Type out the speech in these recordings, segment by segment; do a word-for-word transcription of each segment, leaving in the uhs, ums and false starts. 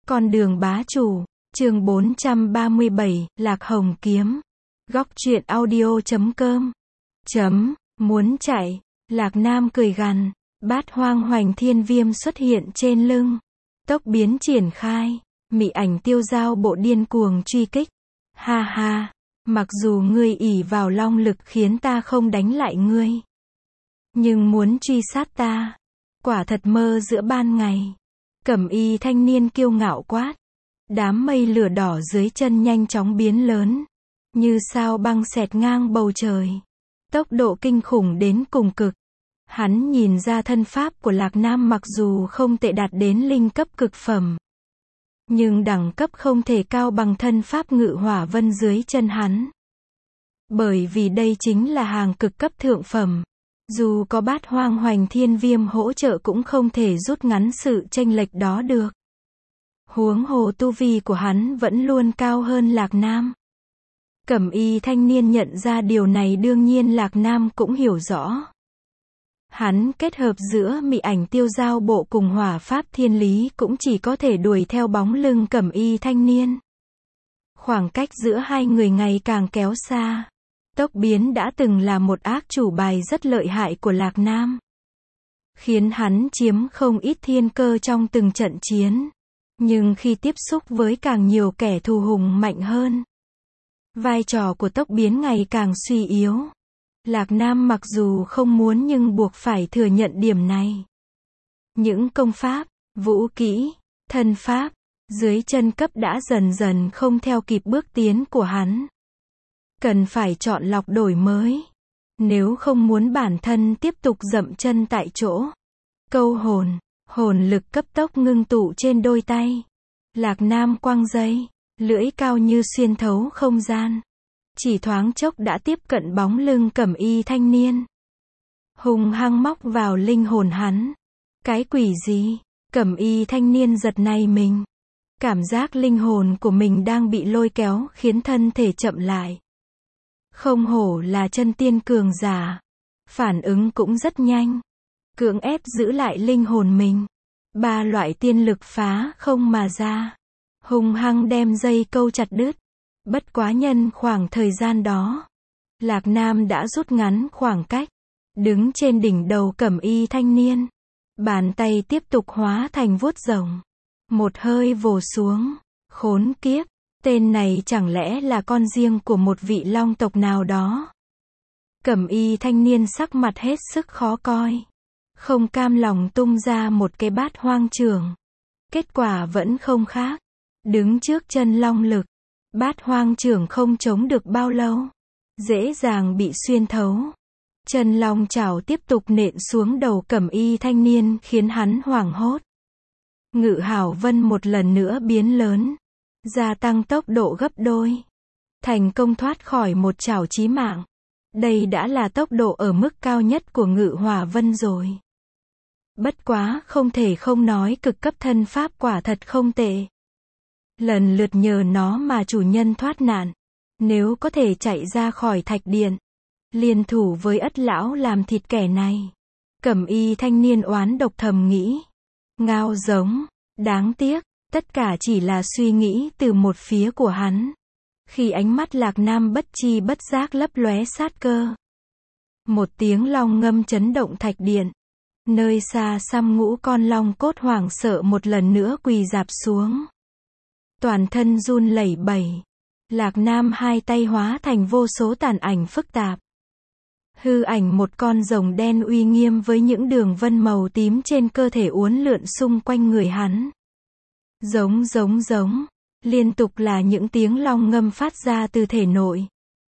Con đường bá chủ, chương bốn trăm ba mươi bảy, Lạc Hồng Kiếm. Góc truyện audio chấm com. Chấm, muốn chạy. Lạc Nam cười gằn, bát hoang hoành thiên viêm xuất hiện trên lưng. Tốc biến triển khai, mị ảnh tiêu dao bộ điên cuồng truy kích. Ha ha, mặc dù ngươi ỷ vào long lực khiến ta không đánh lại ngươi, nhưng muốn truy sát ta, quả thật mơ giữa ban ngày. Cẩm y thanh niên kiêu ngạo quát. Đám mây lửa đỏ dưới chân nhanh chóng biến lớn, như sao băng xẹt ngang bầu trời. Tốc độ kinh khủng đến cùng cực. Hắn nhìn ra thân pháp của Lạc Nam mặc dù không tệ đạt đến linh cấp cực phẩm, nhưng đẳng cấp không thể cao bằng thân pháp Ngự Hỏa Vân dưới chân hắn. Bởi vì đây chính là hàng cực cấp thượng phẩm. Dù có bát hoang hoành thiên viêm hỗ trợ cũng không thể rút ngắn sự chênh lệch đó được. Huống hồ tu vi của hắn vẫn luôn cao hơn Lạc Nam. Cẩm y thanh niên nhận ra điều này, đương nhiên Lạc Nam cũng hiểu rõ. Hắn kết hợp giữa mị ảnh tiêu dao bộ cùng hỏa pháp thiên lý cũng chỉ có thể đuổi theo bóng lưng cẩm y thanh niên. Khoảng cách giữa hai người ngày càng kéo xa. Tốc biến đã từng là một ác chủ bài rất lợi hại của Lạc Nam, khiến hắn chiếm không ít thiên cơ trong từng trận chiến. Nhưng khi tiếp xúc với càng nhiều kẻ thù hùng mạnh hơn, vai trò của tốc biến ngày càng suy yếu. Lạc Nam mặc dù không muốn nhưng buộc phải thừa nhận điểm này. Những công pháp, vũ kỹ, thân pháp dưới chân cấp đã dần dần không theo kịp bước tiến của hắn. Cần phải chọn lọc đổi mới, nếu không muốn bản thân tiếp tục dậm chân tại chỗ. Câu hồn, hồn lực cấp tốc ngưng tụ trên đôi tay. Lạc Nam quăng dây, lưỡi cao như xuyên thấu không gian. Chỉ thoáng chốc đã tiếp cận bóng lưng cẩm y thanh niên. Hùng hăng móc vào linh hồn hắn. Cái quỷ gì? Cẩm y thanh niên giật nảy mình. Cảm giác linh hồn của mình đang bị lôi kéo khiến thân thể chậm lại. Không hổ là chân tiên cường giả. Phản ứng cũng rất nhanh. Cưỡng ép giữ lại linh hồn mình. Ba loại tiên lực phá không mà ra. Hung hăng đem dây câu chặt đứt. Bất quá nhân khoảng thời gian đó, Lạc Nam đã rút ngắn khoảng cách. Đứng trên đỉnh đầu cẩm y thanh niên. Bàn tay tiếp tục hóa thành vuốt rồng. Một hơi vồ xuống. Khốn kiếp. Tên này chẳng lẽ là con riêng của một vị long tộc nào đó? Cẩm y thanh niên sắc mặt hết sức khó coi. Không cam lòng tung ra một cái bát hoang trường. Kết quả vẫn không khác. Đứng trước chân long lực. Bát hoang trường không chống được bao lâu. Dễ dàng bị xuyên thấu. Chân long chảo tiếp tục nện xuống đầu cẩm y thanh niên khiến hắn hoảng hốt. Ngự Hảo Vân một lần nữa biến lớn. Gia tăng tốc độ gấp đôi. Thành công thoát khỏi một chảo chí mạng. Đây đã là tốc độ ở mức cao nhất của Ngự Hỏa Vân rồi. Bất quá không thể không nói cực cấp thân pháp quả thật không tệ. Lần lượt nhờ nó mà chủ nhân thoát nạn. Nếu có thể chạy ra khỏi thạch điện, liên thủ với Ất lão làm thịt kẻ này. Cẩm y thanh niên oán độc thầm nghĩ. Ngao giống, đáng tiếc. Tất cả chỉ là suy nghĩ từ một phía của hắn. Khi ánh mắt Lạc Nam bất chi bất giác lấp lóe sát cơ. Một tiếng long ngâm chấn động thạch điện. Nơi xa xăm ngũ con long cốt hoảng sợ một lần nữa quỳ rạp xuống. Toàn thân run lẩy bẩy. Lạc Nam hai tay hóa thành vô số tàn ảnh phức tạp. Hư ảnh một con rồng đen uy nghiêm với những đường vân màu tím trên cơ thể uốn lượn xung quanh người hắn. Giống giống giống, liên tục là những tiếng long ngâm phát ra từ thể nội.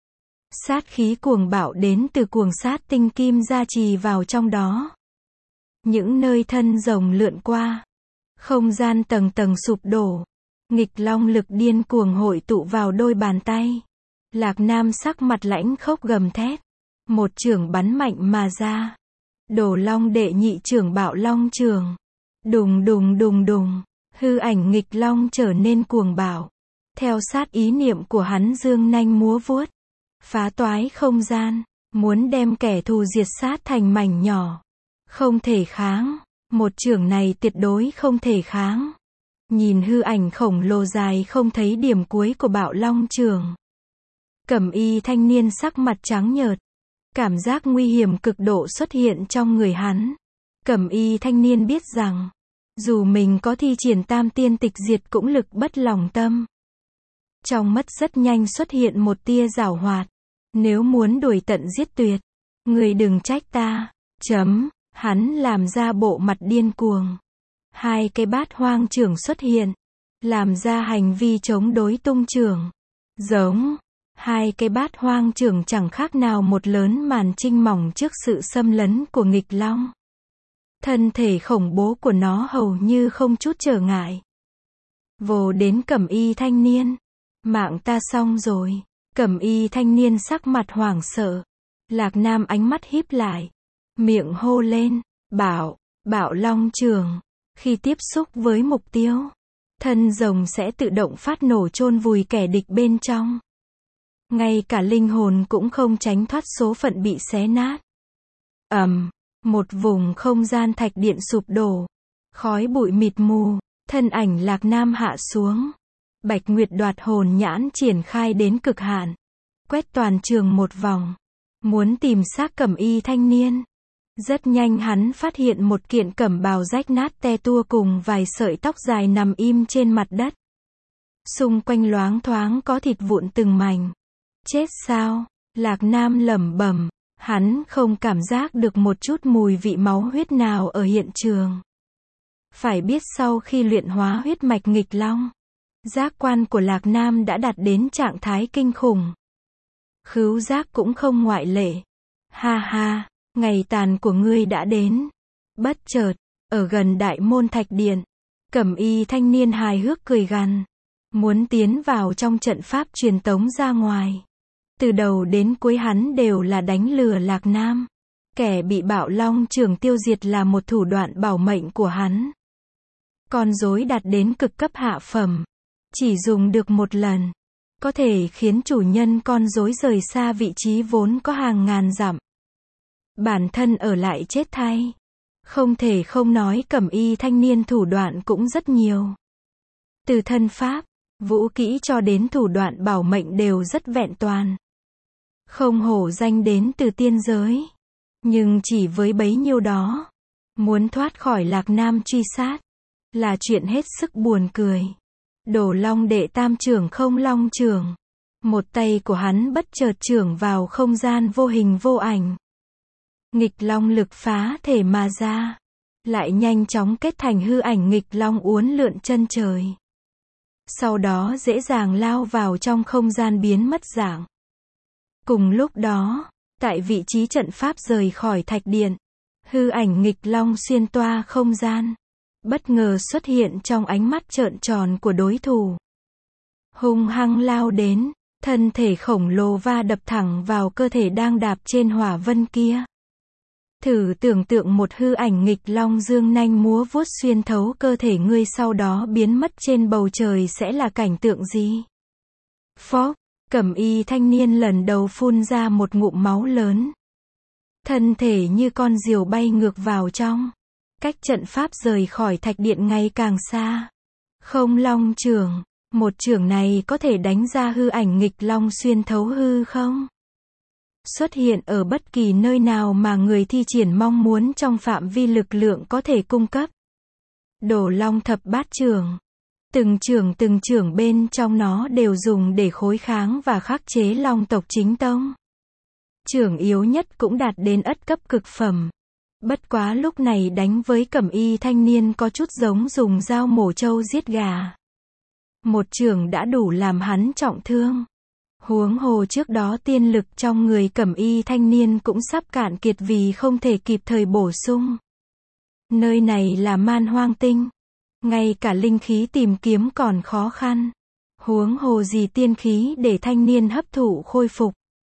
Sát khí cuồng bạo đến từ cuồng sát tinh kim gia trì vào trong đó. Những nơi thân rồng lượn qua, không gian tầng tầng sụp đổ. Nghịch long lực điên cuồng hội tụ vào đôi bàn tay. Lạc Nam sắc mặt lãnh khốc gầm thét. Một chưởng bắn mạnh mà ra. Đổ long đệ nhị chưởng bạo long trường. Đùng đùng đùng đùng. Hư ảnh nghịch long trở nên cuồng bạo. Theo sát ý niệm của hắn dương nanh múa vuốt. Phá toái không gian. Muốn đem kẻ thù diệt sát thành mảnh nhỏ. Không thể kháng. Một chưởng này tuyệt đối không thể kháng. Nhìn hư ảnh khổng lồ dài không thấy điểm cuối của Bạo Long Chưởng. Cẩm y thanh niên sắc mặt trắng nhợt. Cảm giác nguy hiểm cực độ xuất hiện trong người hắn. Cẩm y thanh niên biết rằng, dù mình có thi triển tam tiên tịch diệt cũng lực bất lòng tâm. Trong mắt rất nhanh xuất hiện một tia giảo hoạt. Nếu muốn đuổi tận giết tuyệt, người đừng trách ta. Chấm, hắn làm ra bộ mặt điên cuồng. Hai cái bát hoang chưởng xuất hiện, làm ra hành vi chống đối tung chưởng. Giống, hai cái bát hoang chưởng chẳng khác nào một lớn màn trinh mỏng trước sự xâm lấn của nghịch long. Thân thể khủng bố của nó hầu như không chút trở ngại. Vồ đến cẩm y thanh niên. Mạng ta xong rồi. Cẩm y thanh niên sắc mặt hoảng sợ. Lạc Nam ánh mắt híp lại. Miệng hô lên, bảo, Bạo Long Chưởng. Khi tiếp xúc với mục tiêu, thân rồng sẽ tự động phát nổ chôn vùi kẻ địch bên trong. Ngay cả linh hồn cũng không tránh thoát số phận bị xé nát. Ầm, một vùng không gian thạch điện sụp đổ. Khói bụi mịt mù, thân ảnh Lạc Nam hạ xuống. Bạch Nguyệt đoạt hồn nhãn triển khai đến cực hạn. Quét toàn trường một vòng. Muốn tìm xác cẩm y thanh niên. Rất nhanh hắn phát hiện một kiện cẩm bào rách nát te tua cùng vài sợi tóc dài nằm im trên mặt đất. Xung quanh loáng thoáng có thịt vụn từng mảnh. Chết sao? Lạc Nam lẩm bẩm, hắn không cảm giác được một chút mùi vị máu huyết nào ở hiện trường. Phải biết sau khi luyện hóa huyết mạch nghịch long, giác quan của Lạc Nam đã đạt đến trạng thái kinh khủng. Khứu giác cũng không ngoại lệ. Ha ha, ngày tàn của ngươi đã đến. Bất chợt, ở gần đại môn thạch điện, cẩm y thanh niên hài hước cười gằn, muốn tiến vào trong trận pháp truyền tống ra ngoài. Từ đầu đến cuối hắn đều là đánh lừa Lạc Nam. Kẻ bị Bạo Long Chưởng tiêu diệt là một thủ đoạn bảo mệnh của hắn. Con rối đạt đến cực cấp hạ phẩm, chỉ dùng được một lần, có thể khiến chủ nhân con rối rời xa vị trí vốn có hàng ngàn dặm. Bản thân ở lại chết thay. Không thể không nói cẩm y thanh niên thủ đoạn cũng rất nhiều. Từ thân pháp, vũ kỹ cho đến thủ đoạn bảo mệnh đều rất vẹn toàn. Không hổ danh đến từ tiên giới. Nhưng chỉ với bấy nhiêu đó, muốn thoát khỏi Lạc Nam truy sát, là chuyện hết sức buồn cười. Đổ Long đệ tam trưởng không long trưởng. Một tay của hắn bất chợt trưởng vào không gian vô hình vô ảnh. Nghịch long lực phá thể mà ra. Lại nhanh chóng kết thành hư ảnh nghịch long uốn lượn chân trời. Sau đó dễ dàng lao vào trong không gian biến mất dạng. Cùng lúc đó, tại vị trí trận pháp rời khỏi thạch điện, hư ảnh nghịch long xuyên toa không gian. Bất ngờ xuất hiện trong ánh mắt trợn tròn của đối thủ. Hung hăng lao đến, thân thể khổng lồ va đập thẳng vào cơ thể đang đạp trên hỏa vân kia. Thử tưởng tượng một hư ảnh nghịch long dương nanh múa vuốt xuyên thấu cơ thể ngươi sau đó biến mất trên bầu trời sẽ là cảnh tượng gì? Phó, cẩm y thanh niên lần đầu phun ra một ngụm máu lớn. Thân thể như con diều bay ngược vào trong. Cách trận pháp rời khỏi thạch điện ngày càng xa. Không long chưởng, một chưởng này có thể đánh ra hư ảnh nghịch long xuyên thấu hư không? Xuất hiện ở bất kỳ nơi nào mà người thi triển mong muốn trong phạm vi lực lượng có thể cung cấp. Đổ Long thập bát chưởng. Từng chưởng từng chưởng bên trong nó đều dùng để khối kháng và khắc chế long tộc chính tông. Chưởng yếu nhất cũng đạt đến ất cấp cực phẩm. Bất quá lúc này đánh với cẩm y thanh niên có chút giống dùng dao mổ trâu giết gà. Một chưởng đã đủ làm hắn trọng thương. Huống hồ trước đó tiên lực trong người cẩm y thanh niên cũng sắp cạn kiệt vì không thể kịp thời bổ sung. Nơi này là Man Hoang Tinh. Ngay cả linh khí tìm kiếm còn khó khăn. Huống hồ gì tiên khí để thanh niên hấp thụ khôi phục.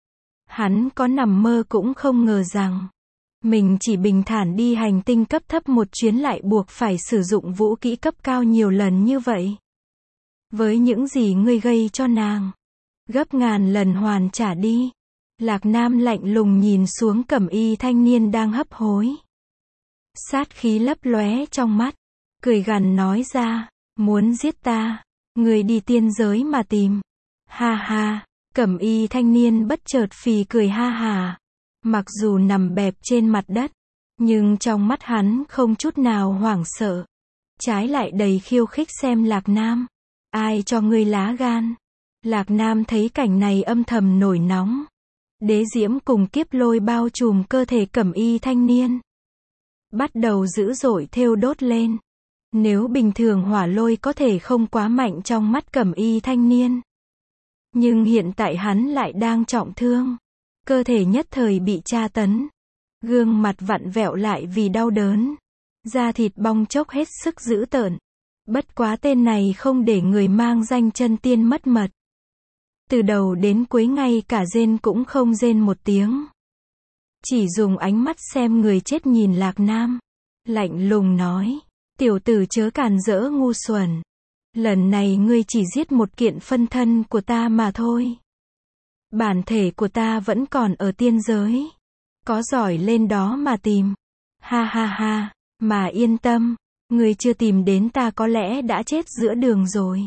Hắn có nằm mơ cũng không ngờ rằng mình chỉ bình thản đi hành tinh cấp thấp một chuyến lại buộc phải sử dụng vũ kỹ cấp cao nhiều lần như vậy. Với những gì ngươi gây cho nàng, gấp ngàn lần hoàn trả đi. Lạc Nam lạnh lùng nhìn xuống cẩm y thanh niên đang hấp hối. Sát khí lấp lóe trong mắt, cười gằn nói ra, Muốn giết ta? Người đi tiên giới mà tìm. Ha ha, cẩm y thanh niên bất chợt phì cười ha hà. Mặc dù nằm bẹp trên mặt đất, nhưng trong mắt hắn không chút nào hoảng sợ. Trái lại đầy khiêu khích xem Lạc Nam. Ai cho ngươi lá gan? Lạc Nam thấy cảnh này âm thầm nổi nóng. Đế diễm cùng kiếp lôi bao trùm cơ thể cẩm y thanh niên. Bắt đầu dữ dội thêu đốt lên. Nếu bình thường hỏa lôi có thể không quá mạnh trong mắt cẩm y thanh niên. Nhưng hiện tại hắn lại đang trọng thương. Cơ thể nhất thời bị tra tấn. Gương mặt vặn vẹo lại vì đau đớn. Da thịt bong chốc hết sức dữ tợn. Bất quá tên này không để người mang danh chân tiên mất mật. Từ đầu đến cuối ngay cả rên cũng không rên một tiếng. Chỉ dùng ánh mắt xem người chết nhìn Lạc Nam. Lạnh lùng nói. Tiểu tử chớ càn rỡ ngu xuẩn. Lần này ngươi chỉ giết một kiện phân thân của ta mà thôi. Bản thể của ta vẫn còn ở tiên giới. Có giỏi lên đó mà tìm. Ha ha ha, mà yên tâm. Ngươi chưa tìm đến ta có lẽ đã chết giữa đường rồi.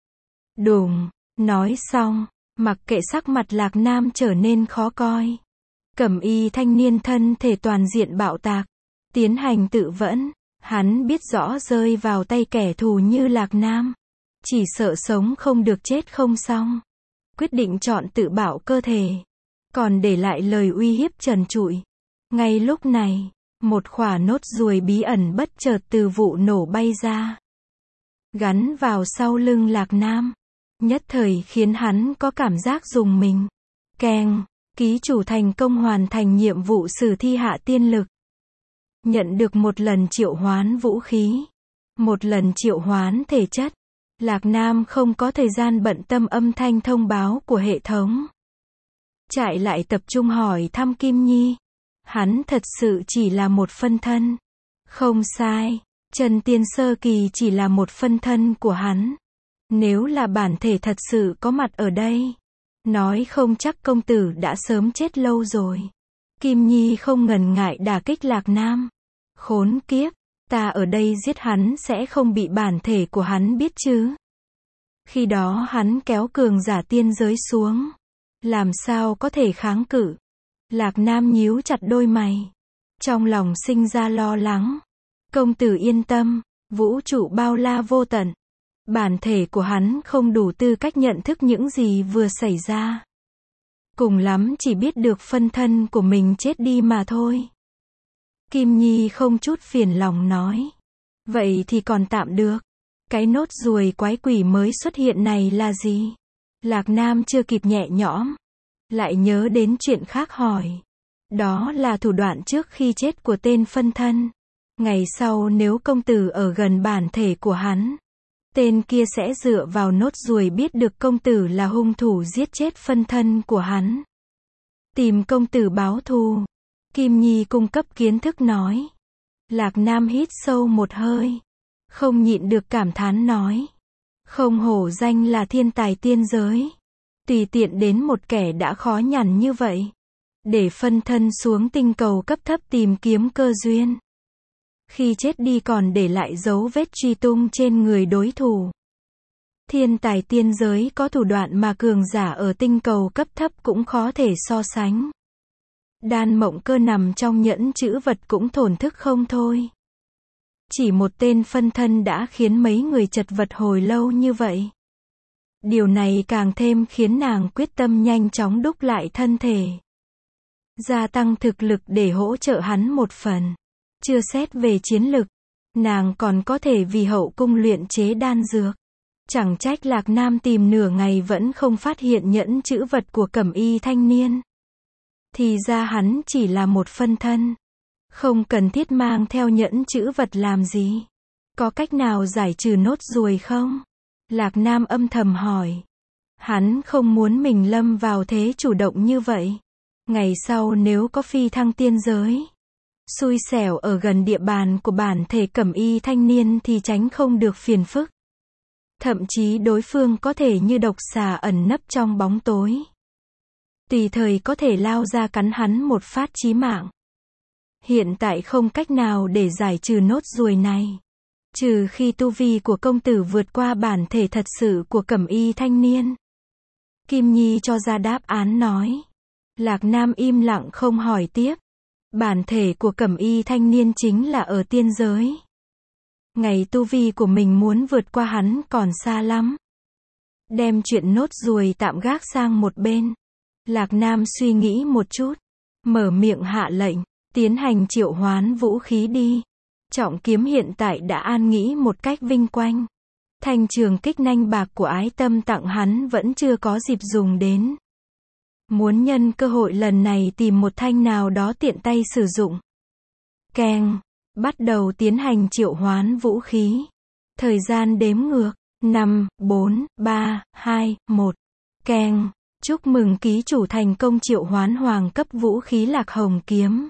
Đùng, nói xong, mặc kệ sắc mặt Lạc Nam trở nên khó coi. Cẩm y thanh niên thân thể toàn diện bạo tạc. Tiến hành tự vẫn. Hắn biết rõ rơi vào tay kẻ thù như Lạc Nam. Chỉ sợ sống không được chết không xong. Quyết định chọn tự bạo cơ thể. Còn để lại lời uy hiếp trần trụi. Ngay lúc này, một khỏa nốt ruồi bí ẩn bất chợt từ vụ nổ bay ra. Gắn vào sau lưng Lạc Nam. Nhất thời khiến hắn có cảm giác rùng mình. Keng, ký chủ thành công hoàn thành nhiệm vụ sử thi hạ tiên lực. Nhận được một lần triệu hoán vũ khí. Một lần triệu hoán thể chất. Lạc Nam không có thời gian bận tâm âm thanh thông báo của hệ thống. Chạy lại tập trung hỏi thăm Kim Nhi. Hắn thật sự chỉ là một phân thân. Không sai, Trần Tiên Sơ Kỳ chỉ là một phân thân của hắn. Nếu là bản thể thật sự có mặt ở đây, nói không chắc công tử đã sớm chết lâu rồi. Kim Nhi không ngần ngại đả kích Lạc Nam. Khốn kiếp, ta ở đây giết hắn sẽ không bị bản thể của hắn biết chứ. Khi đó hắn kéo cường giả tiên giới xuống. Làm sao có thể kháng cự. Lạc Nam nhíu chặt đôi mày. Trong lòng sinh ra lo lắng. Công tử yên tâm, vũ trụ bao la vô tận. Bản thể của hắn không đủ tư cách nhận thức những gì vừa xảy ra. Cùng lắm chỉ biết được phân thân của mình chết đi mà thôi. Kim Nhi không chút phiền lòng nói. Vậy thì còn tạm được. Cái nốt ruồi quái quỷ mới xuất hiện này là gì? Lạc Nam chưa kịp nhẹ nhõm. Lại nhớ đến chuyện khác hỏi. Đó là thủ đoạn trước khi chết của tên phân thân. Ngày sau nếu công tử ở gần bản thể của hắn, tên kia sẽ dựa vào nốt ruồi biết được công tử là hung thủ giết chết phân thân của hắn. Tìm công tử báo thù. Kim Nhi cung cấp kiến thức nói. Lạc Nam hít sâu một hơi. Không nhịn được cảm thán nói. Không hổ danh là thiên tài tiên giới. Tùy tiện đến một kẻ đã khó nhằn như vậy. Để phân thân xuống tinh cầu cấp thấp tìm kiếm cơ duyên. Khi chết đi còn để lại dấu vết truy tung trên người đối thủ. Thiên tài tiên giới có thủ đoạn mà cường giả ở tinh cầu cấp thấp cũng khó thể so sánh. Đan Mộng Cơ nằm trong nhẫn chữ vật cũng thổn thức không thôi. Chỉ một tên phân thân đã khiến mấy người chật vật hồi lâu như vậy. Điều này càng thêm khiến nàng quyết tâm nhanh chóng đúc lại thân thể. Gia tăng thực lực để hỗ trợ hắn một phần. Chưa xét về chiến lực, nàng còn có thể vì hậu cung luyện chế đan dược. Chẳng trách Lạc Nam tìm nửa ngày vẫn không phát hiện nhẫn chữ vật của cẩm y thanh niên. Thì ra hắn chỉ là một phân thân. Không cần thiết mang theo nhẫn chữ vật làm gì. Có cách nào giải trừ nốt ruồi không? Lạc Nam âm thầm hỏi. Hắn không muốn mình lâm vào thế chủ động như vậy. Ngày sau nếu có phi thăng tiên giới, xui xẻo ở gần địa bàn của bản thể cẩm y thanh niên thì tránh không được phiền phức. Thậm chí đối phương có thể như độc xà ẩn nấp trong bóng tối. Tùy thời có thể lao ra cắn hắn một phát chí mạng. Hiện tại không cách nào để giải trừ nốt ruồi này. Trừ khi tu vi của công tử vượt qua bản thể thật sự của cẩm y thanh niên. Kim Nhi cho ra đáp án nói. Lạc Nam im lặng không hỏi tiếp. Bản thể của cẩm y thanh niên chính là ở tiên giới. Ngày tu vi của mình muốn vượt qua hắn còn xa lắm. Đem chuyện nốt ruồi tạm gác sang một bên. Lạc Nam suy nghĩ một chút. Mở miệng hạ lệnh. Tiến hành triệu hoán vũ khí đi. Trọng kiếm hiện tại đã an nghĩ một cách vinh quang. Thanh trường kích nanh bạc của ái tâm tặng hắn vẫn chưa có dịp dùng đến. Muốn nhân cơ hội lần này tìm một thanh nào đó tiện tay sử dụng. Keng. Bắt đầu tiến hành triệu hoán vũ khí. Thời gian đếm ngược. năm, bốn, ba, hai, một. Keng. Chúc mừng ký chủ thành công triệu hoán hoàng cấp vũ khí Lạc Hồng kiếm.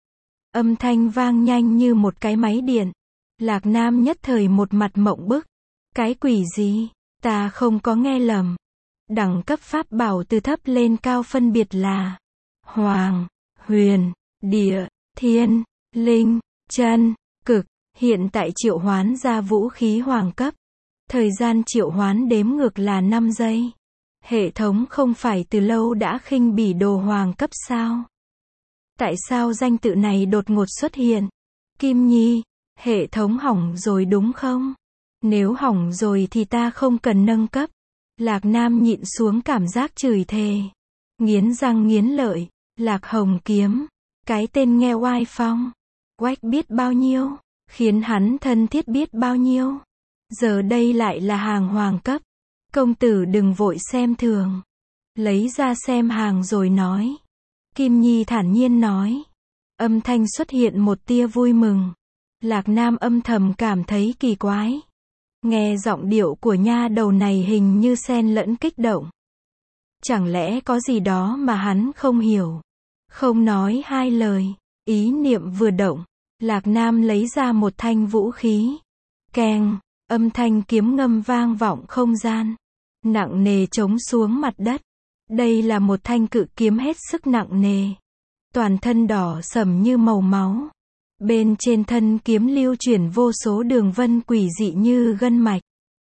Âm thanh vang nhanh như một cái máy điện. Lạc Nam nhất thời một mặt mộng bức. Cái quỷ gì? Ta không có nghe lầm. Đẳng cấp pháp bảo từ thấp lên cao phân biệt là Hoàng, Huyền, Địa, Thiên, Linh, Chân, Cực. Hiện tại triệu hoán ra vũ khí hoàng cấp. Thời gian triệu hoán đếm ngược là năm giây. Hệ thống không phải từ lâu đã khinh bỉ đồ hoàng cấp sao? Tại sao danh tự này đột ngột xuất hiện? Kim Nhi, hệ thống hỏng rồi đúng không? Nếu hỏng rồi thì ta không cần nâng cấp. Lạc Nam nhịn xuống cảm giác chửi thề. Nghiến răng nghiến lợi. Lạc Hồng kiếm. Cái tên nghe oai phong. Oách biết bao nhiêu. Khiến hắn thân thiết biết bao nhiêu. Giờ đây lại là hàng hoàng cấp. Công tử đừng vội xem thường. Lấy ra xem hàng rồi nói. Kim Nhi thản nhiên nói. Âm thanh xuất hiện một tia vui mừng. Lạc Nam âm thầm cảm thấy kỳ quái. Nghe giọng điệu của nha đầu này hình như xen lẫn kích động. Chẳng lẽ có gì đó mà hắn không hiểu. Không nói hai lời. Ý niệm vừa động. Lạc Nam lấy ra một thanh vũ khí. Keng. Âm thanh kiếm ngâm vang vọng không gian. Nặng nề trống xuống mặt đất. Đây là một thanh cự kiếm hết sức nặng nề. Toàn thân đỏ sẫm như màu máu. Bên trên thân kiếm lưu chuyển vô số đường vân quỷ dị như gân mạch.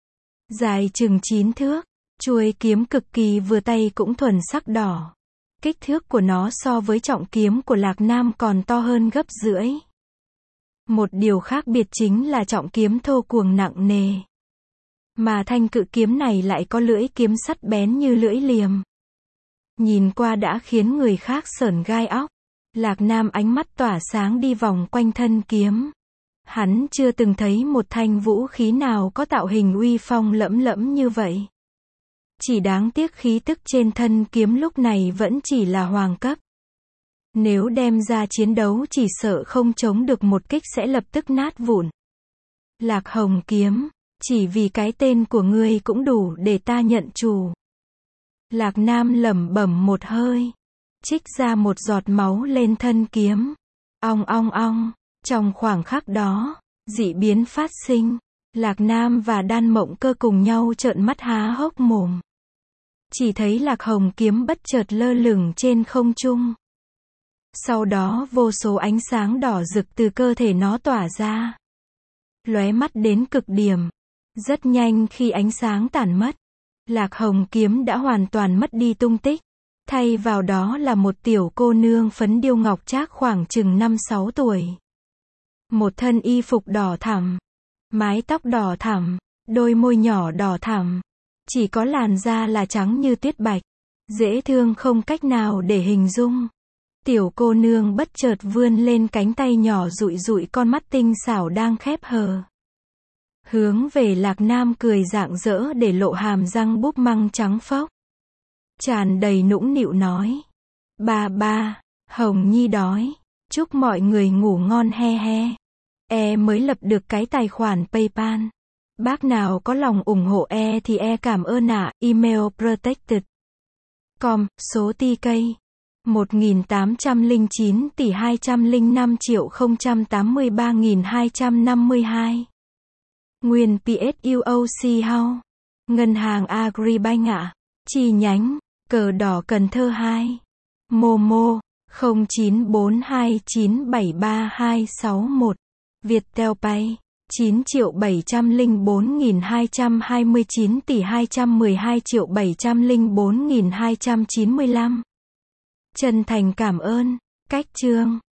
Dài chừng chín thước. Chuôi kiếm cực kỳ vừa tay cũng thuần sắc đỏ. Kích thước của nó so với trọng kiếm của Lạc Nam còn to hơn gấp rưỡi. Một điều khác biệt chính là trọng kiếm thô cuồng nặng nề. Mà thanh cự kiếm này lại có lưỡi kiếm sắt bén như lưỡi liềm. Nhìn qua đã khiến người khác sởn gai óc. Lạc Nam ánh mắt tỏa sáng đi vòng quanh thân kiếm. Hắn chưa từng thấy một thanh vũ khí nào có tạo hình uy phong lẫm lẫm như vậy. Chỉ đáng tiếc khí tức trên thân kiếm lúc này vẫn chỉ là hoàng cấp. Nếu đem ra chiến đấu chỉ sợ không chống được một kích sẽ lập tức nát vụn. Lạc Hồng kiếm, chỉ vì cái tên của ngươi cũng đủ để ta nhận chủ. Lạc Nam lẩm bẩm một hơi. Trích ra một giọt máu lên thân kiếm. Ong ong ong. Trong khoảng khắc đó, dị biến phát sinh. Lạc Nam và Đan Mộng Cơ cùng nhau trợn mắt há hốc mồm. Chỉ thấy Lạc Hồng kiếm bất chợt lơ lửng trên không trung. Sau đó vô số ánh sáng đỏ rực từ cơ thể nó tỏa ra. Lóe mắt đến cực điểm. Rất nhanh khi ánh sáng tản mất. Lạc Hồng kiếm đã hoàn toàn mất đi tung tích. Thay vào đó là một tiểu cô nương phấn điêu ngọc trác khoảng chừng năm sáu tuổi. Một thân y phục đỏ thẳm. Mái tóc đỏ thẳm. Đôi môi nhỏ đỏ thẳm. Chỉ có làn da là trắng như tuyết bạch. Dễ thương không cách nào để hình dung. Tiểu cô nương bất chợt vươn lên cánh tay nhỏ dụi dụi con mắt tinh xảo đang khép hờ. Hướng về Lạc Nam cười rạng rỡ để lộ hàm răng búp măng trắng phốc. Tràn đầy nũng nịu nói. Ba ba, Hồng Nhi đói. Chúc mọi người ngủ ngon he he. E mới lập được cái tài khoản PayPal. Bác nào có lòng ủng hộ E thì E cảm ơn ạ. À. Email protected. Com, số ti cây. một nghìn tám trăm lẻ chín tỷ hai trăm lẻ năm triệu không trăm tám mươi ba nghìn hai trăm năm mươi hai. Nguyên pê ét u ô xê House. Ngân hàng Agribank ạ. Chi nhánh. Cờ đỏ Cần Thơ hai. Momo. không chín bốn hai chín bảy ba hai sáu một. Viettel Pay. chín triệu bảy trăm lẻ bốn nghìn hai trăm hai mươi chín tỷ hai trăm mười hai triệu bảy trăm lẻ bốn nghìn hai trăm chín mươi lăm. Chân thành cảm ơn. Cách chương